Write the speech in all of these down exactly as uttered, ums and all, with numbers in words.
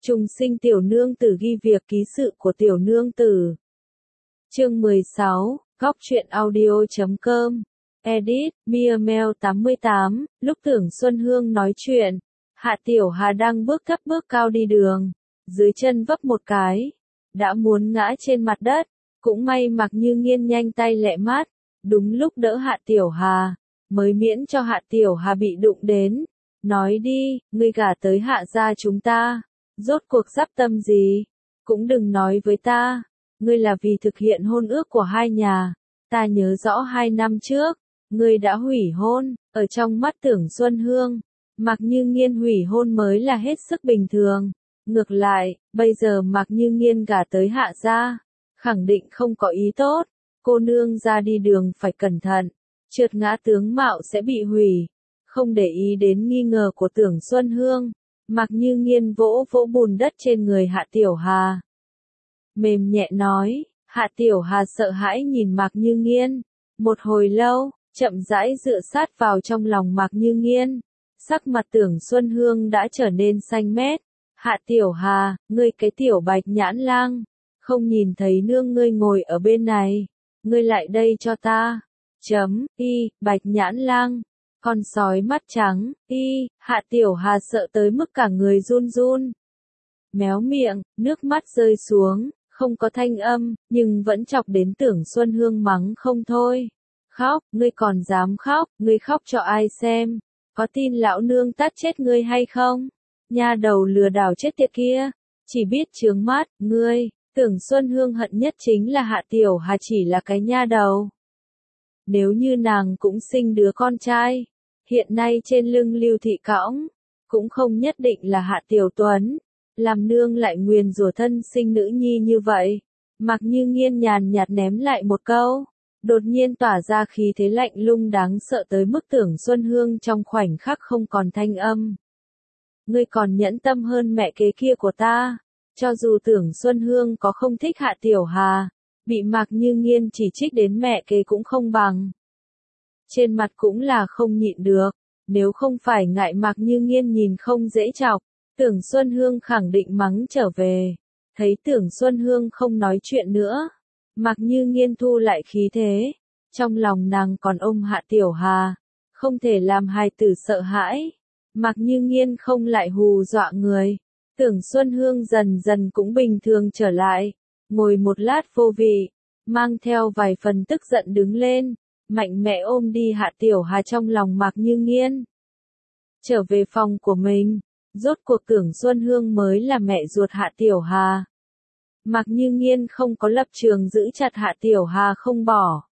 Trùng sinh tiểu nương tử ghi việc ký sự của tiểu nương tử. Chương mười sáu, góc truyện audio chấm com. Edit, Miamel tám mươi tám, lúc Tưởng Xuân Hương nói chuyện, Hạ Tiểu Hà đang bước thấp bước cao đi đường, dưới chân vấp một cái, đã muốn ngã trên mặt đất, cũng may Mạc Như Nghiên nhanh tay lẹ mát, đúng lúc đỡ Hạ Tiểu Hà, mới miễn cho Hạ Tiểu Hà bị đụng đến. Nói đi, ngươi gả tới Hạ gia chúng ta, rốt cuộc sắp tâm gì? Cũng đừng nói với ta, ngươi là vì thực hiện hôn ước của hai nhà. Ta nhớ rõ hai năm trước, ngươi đã hủy hôn. Ở trong mắt Tưởng Xuân Hương, Mạc Như Nghiên hủy hôn mới là hết sức bình thường. Ngược lại, bây giờ Mạc Như Nghiên gả tới Hạ gia, khẳng định không có ý tốt. Cô nương ra đi đường phải cẩn thận, trượt ngã tướng mạo sẽ bị hủy. Không để ý đến nghi ngờ của Tưởng Xuân Hương, Mạc Như Nghiên vỗ vỗ bùn đất trên người Hạ Tiểu Hà. Mềm nhẹ nói, Hạ Tiểu Hà sợ hãi nhìn Mạc Như Nghiên. Một hồi lâu, chậm rãi dựa sát vào trong lòng Mạc Như Nghiên. Sắc mặt Tưởng Xuân Hương đã trở nên xanh mét. Hạ Tiểu Hà, ngươi cái tiểu bạch nhãn lang, không nhìn thấy nương ngươi ngồi ở bên này. Ngươi lại đây cho ta. Chấm, y, bạch nhãn lang. Con sói mắt trắng, y, Hạ Tiểu Hà sợ tới mức cả người run run. Méo miệng, nước mắt rơi xuống, không có thanh âm, nhưng vẫn chọc đến Tưởng Xuân Hương mắng không thôi. Khóc, ngươi còn dám khóc, ngươi khóc cho ai xem? Có tin lão nương tát chết ngươi hay không? Nha đầu lừa đảo chết tiệt kia, chỉ biết chướng mắt, ngươi. Tưởng Xuân Hương hận nhất chính là Hạ Tiểu Hà chỉ là cái nha đầu. Nếu như nàng cũng sinh đứa con trai, hiện nay trên lưng Lưu Thị cõng, cũng không nhất định là Hạ Tiểu Tuấn, làm nương lại nguyền rủa thân sinh nữ nhi như vậy. Mạc Như Nghiên nhàn nhạt ném lại một câu, đột nhiên tỏa ra khí thế lạnh lùng đáng sợ tới mức Tưởng Xuân Hương trong khoảnh khắc không còn thanh âm. Ngươi còn nhẫn tâm hơn mẹ kế kia của ta. Cho dù Tưởng Xuân Hương có không thích Hạ Tiểu Hà, bị Mạc Như Nghiên chỉ trích đến mẹ kế cũng không bằng. Trên mặt cũng là không nhịn được, nếu không phải ngại Mạc Như Nghiên nhìn không dễ chọc, Tưởng Xuân Hương khẳng định mắng trở về. Thấy Tưởng Xuân Hương không nói chuyện nữa, Mạc Như Nghiên thu lại khí thế, trong lòng nàng còn ôm Hạ Tiểu Hà, không thể làm hài tử sợ hãi. Mạc Như Nghiên không lại hù dọa người, Tưởng Xuân Hương dần dần cũng bình thường trở lại, ngồi một lát vô vị, mang theo vài phần tức giận đứng lên, mạnh mẽ ôm đi Hạ Tiểu Hà trong lòng Mạc Như Nghiên. Trở về phòng của mình, rốt cuộc Tưởng Xuân Hương mới là mẹ ruột Hạ Tiểu Hà. Mạc Như Nghiên không có lập trường giữ chặt Hạ Tiểu Hà không bỏ.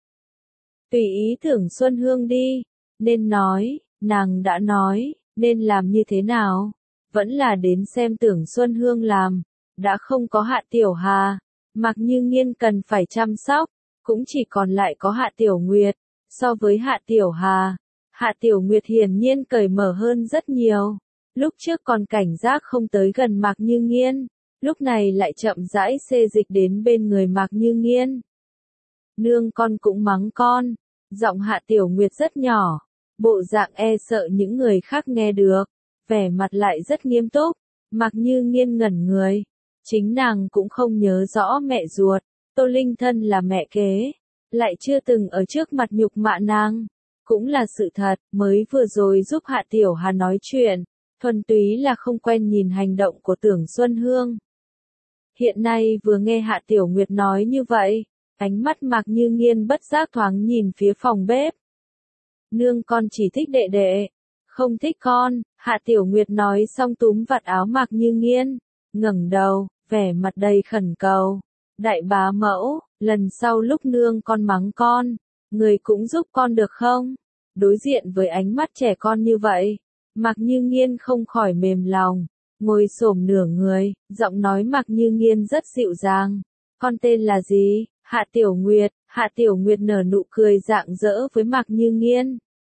Tùy ý Tưởng Xuân Hương đi, nên nói, nàng đã nói, nên làm như thế nào, vẫn là đến xem Tưởng Xuân Hương làm. Đã không có Hạ Tiểu Hà, Mạc Như Nghiên cần phải chăm sóc, cũng chỉ còn lại có Hạ Tiểu Nguyệt. So với Hạ Tiểu Hà, Hạ Tiểu Nguyệt hiển nhiên cởi mở hơn rất nhiều. Lúc trước còn cảnh giác không tới gần Mạc Như Nghiên, lúc này lại chậm rãi xê dịch đến bên người Mạc Như Nghiên. Nương con cũng mắng con, giọng Hạ Tiểu Nguyệt rất nhỏ, bộ dạng e sợ những người khác nghe được, vẻ mặt lại rất nghiêm túc. Mạc Như Nghiên ngẩn người, chính nàng cũng không nhớ rõ mẹ ruột, Tô Linh Thân là mẹ kế, lại chưa từng ở trước mặt nhục mạ nàng, cũng là sự thật. Mới vừa rồi giúp Hạ Tiểu Hà nói chuyện, thuần túy là không quen nhìn hành động của Tưởng Xuân Hương. Hiện nay vừa nghe Hạ Tiểu Nguyệt nói như vậy, ánh mắt Mạc Như Nghiên bất giác thoáng nhìn phía phòng bếp. Nương con chỉ thích đệ đệ, không thích con. Hạ Tiểu Nguyệt nói xong túm vạt áo Mạc Như Nghiên, ngẩng đầu, vẻ mặt đầy khẩn cầu. Đại bá mẫu, lần sau lúc nương con mắng con, người cũng giúp con được không? Đối diện với ánh mắt trẻ con như vậy, Mạc Như Nghiên không khỏi mềm lòng, ngồi xổm nửa người, giọng nói Mạc Như Nghiên rất dịu dàng. Con tên là gì? Hạ Tiểu Nguyệt. Hạ Tiểu Nguyệt nở nụ cười rạng rỡ với Mạc Như Nghiên.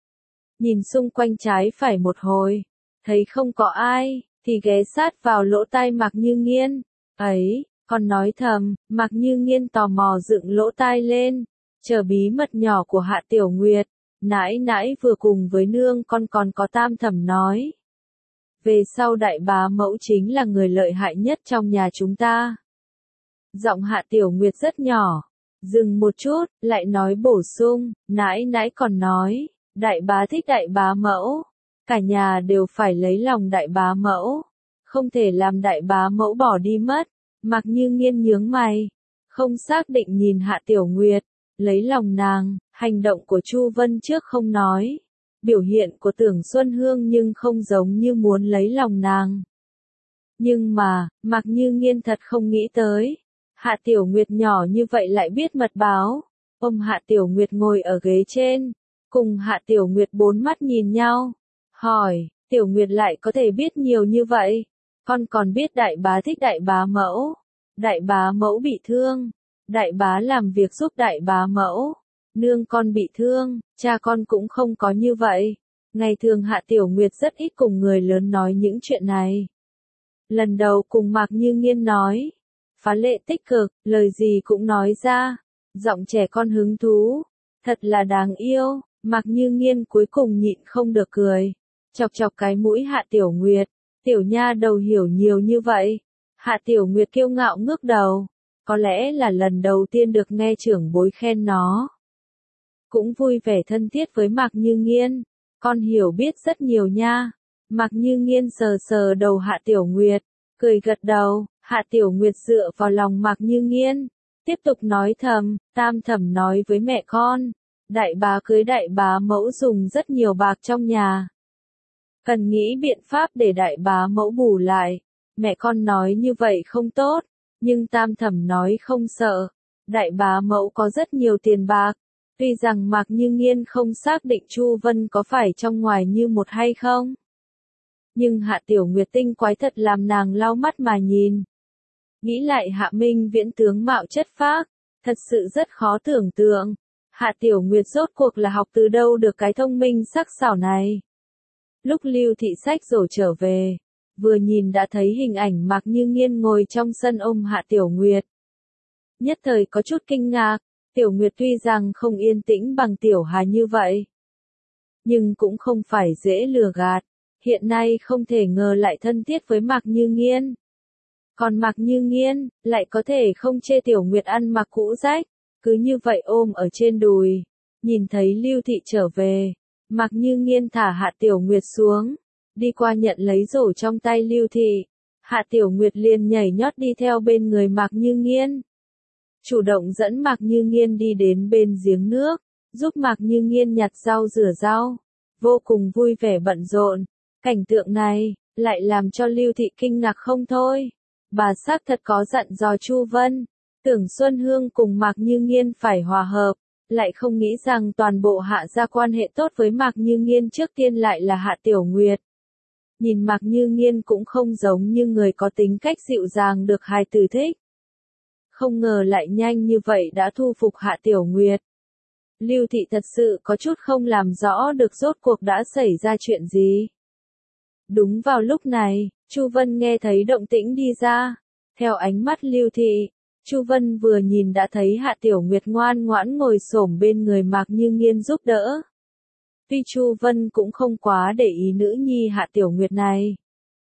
Nhìn xung quanh trái phải một hồi, thấy không có ai, thì ghé sát vào lỗ tai Mạc Như Nghiên. Ấy, con nói thầm. Mạc Như Nghiên tò mò dựng lỗ tai lên, chờ bí mật nhỏ của Hạ Tiểu Nguyệt. Nãi nãi vừa cùng với nương con còn có tam thẩm nói Về sau đại bá mẫu chính là người lợi hại nhất trong nhà chúng ta. Giọng Hạ Tiểu Nguyệt rất nhỏ. Dừng một chút, lại nói bổ sung, nãi nãi còn nói, đại bá thích đại bá mẫu. Cả nhà đều phải lấy lòng đại bá mẫu. Không thể làm đại bá mẫu bỏ đi mất. Mạc Như Nghiên nhướng mày. Không xác định nhìn Hạ Tiểu Nguyệt. Lấy lòng nàng, hành động của Chu Vân trước không nói. Biểu hiện của Tưởng Xuân Hương nhưng không giống như muốn lấy lòng nàng. Nhưng mà, Mạc Như Nghiên thật không nghĩ tới. Hạ Tiểu Nguyệt nhỏ như vậy lại biết mật báo. Ôm Hạ Tiểu Nguyệt ngồi ở ghế trên. Cùng Hạ Tiểu Nguyệt bốn mắt nhìn nhau. Hỏi, Tiểu Nguyệt lại có thể biết nhiều như vậy. Con còn biết đại bá thích đại bá mẫu. Đại bá mẫu bị thương. Đại bá làm việc giúp đại bá mẫu. Nương con bị thương, cha con cũng không có như vậy. Ngày thường Hạ Tiểu Nguyệt rất ít cùng người lớn nói những chuyện này. Lần đầu cùng Mạc Như Nghiên nói. Phá lệ tích cực, lời gì cũng nói ra. Giọng trẻ con hứng thú. Thật là đáng yêu. Mạc Như Nghiên cuối cùng nhịn không được cười. Chọc chọc cái mũi Hạ Tiểu Nguyệt. Tiểu nha đầu hiểu nhiều như vậy. Hạ Tiểu Nguyệt kiêu ngạo ngước đầu. Có lẽ là lần đầu tiên được nghe trưởng bối khen nó. Cũng vui vẻ thân thiết với Mạc Như Nghiên. Con hiểu biết rất nhiều nha. Mạc Như Nghiên sờ sờ đầu Hạ Tiểu Nguyệt. Cười gật đầu. Hạ Tiểu Nguyệt dựa vào lòng Mạc Như Nghiên. Tiếp tục nói thầm. Tam thẩm nói với mẹ con. Đại bá cưới đại bá mẫu dùng rất nhiều bạc trong nhà. Cần nghĩ biện pháp để đại bá mẫu bù lại. Mẹ con nói như vậy không tốt. Nhưng tam thẩm nói không sợ. Đại bá mẫu có rất nhiều tiền bạc. Tuy rằng Mạc Như Nghiên không xác định Chu Vân có phải trong ngoài như một hay không. Nhưng Hạ Tiểu Nguyệt tinh quái thật làm nàng lau mắt mà nhìn. Nghĩ lại Hạ Minh Viễn tướng mạo chất phác. Thật sự rất khó tưởng tượng. Hạ Tiểu Nguyệt rốt cuộc là học từ đâu được cái thông minh sắc sảo này. Lúc Lưu Thị xách rổ trở về. Vừa nhìn đã thấy hình ảnh Mạc Như Nghiên ngồi trong sân ôm Hạ Tiểu Nguyệt. Nhất thời có chút kinh ngạc. Tiểu Nguyệt tuy rằng không yên tĩnh bằng Tiểu Hà như vậy. Nhưng cũng không phải dễ lừa gạt. Hiện nay không thể ngờ lại thân thiết với Mạc Như Nghiên. Còn Mạc Như Nghiên, lại có thể không chê Tiểu Nguyệt ăn mặc cũ rách. Cứ như vậy ôm ở trên đùi. Nhìn thấy Lưu Thị trở về. Mạc Như Nghiên thả Hạ Tiểu Nguyệt xuống. Đi qua nhận lấy rổ trong tay Lưu Thị. Hạ Tiểu Nguyệt liền nhảy nhót đi theo bên người Mạc Như Nghiên. Chủ động dẫn Mạc Như Nghiên đi đến bên giếng nước. Giúp Mạc Như Nghiên nhặt rau rửa rau. Vô cùng vui vẻ bận rộn. Cảnh tượng này, lại làm cho Lưu Thị kinh ngạc không thôi. Bà xác thật có dặn dò Chu Vân. Tưởng Xuân Hương cùng Mạc Như Nghiên phải hòa hợp. Lại không nghĩ rằng toàn bộ Hạ gia quan hệ tốt với Mạc Như Nghiên trước tiên lại là Hạ Tiểu Nguyệt. Nhìn Mạc Như Nghiên cũng không giống như người có tính cách dịu dàng được hài tử thích. Không ngờ lại nhanh như vậy đã thu phục Hạ Tiểu Nguyệt. Lưu Thị thật sự có chút không làm rõ được rốt cuộc đã xảy ra chuyện gì. Đúng vào lúc này, Chu Vân nghe thấy động tĩnh đi ra. Theo ánh mắt Lưu Thị, Chu Vân vừa nhìn đã thấy Hạ Tiểu Nguyệt ngoan ngoãn ngồi xổm bên người Mạc Như Nghiên giúp đỡ. Tuy Chu Vân cũng không quá để ý nữ nhi Hạ Tiểu Nguyệt này.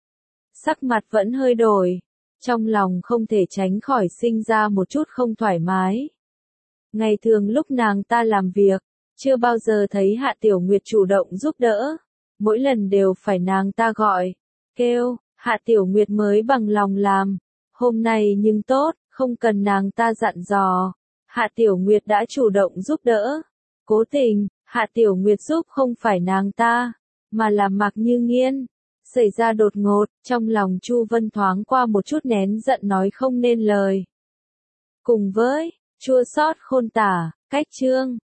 Sắc mặt vẫn hơi đổi. Trong lòng không thể tránh khỏi sinh ra một chút không thoải mái. Ngày thường lúc nàng ta làm việc, chưa bao giờ thấy Hạ Tiểu Nguyệt chủ động giúp đỡ. Mỗi lần đều phải nàng ta gọi, kêu, Hạ Tiểu Nguyệt mới bằng lòng làm. Hôm nay nhưng tốt, không cần nàng ta dặn dò. Hạ Tiểu Nguyệt đã chủ động giúp đỡ. Cố tình, Hạ Tiểu Nguyệt giúp không phải nàng ta, mà là Mạc Như Nghiên. Xảy ra đột ngột, trong lòng Chu Vân thoáng qua một chút nén giận nói không nên lời. Cùng với, chua xót khôn tả, cách chương.